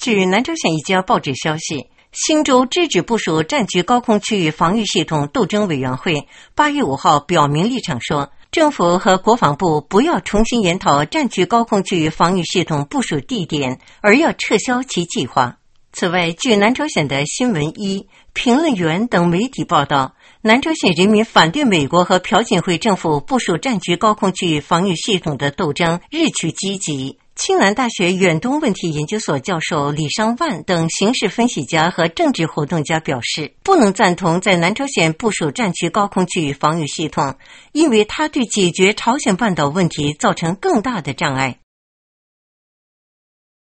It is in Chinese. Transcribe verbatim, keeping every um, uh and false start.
据南朝鲜一家报纸消息，新州制止部署战区高空区域防御系统斗争委员会八月五号表明立场说，政府和国防部不要重新研讨战区高空区域防御系统部署地点，而要撤销其计划。此外，据南朝鲜的新闻一、评论员等媒体报道，南朝鲜人民反对美国和朴槿惠政府部署战区高空区域防御系统的斗争日趋积极。青南大学远东问题研究所教授李尚万等形势分析家和政治活动家表示，不能赞同在南朝鲜部署战区高空区域防御系统，因为它对解决朝鲜半岛问题造成更大的障碍。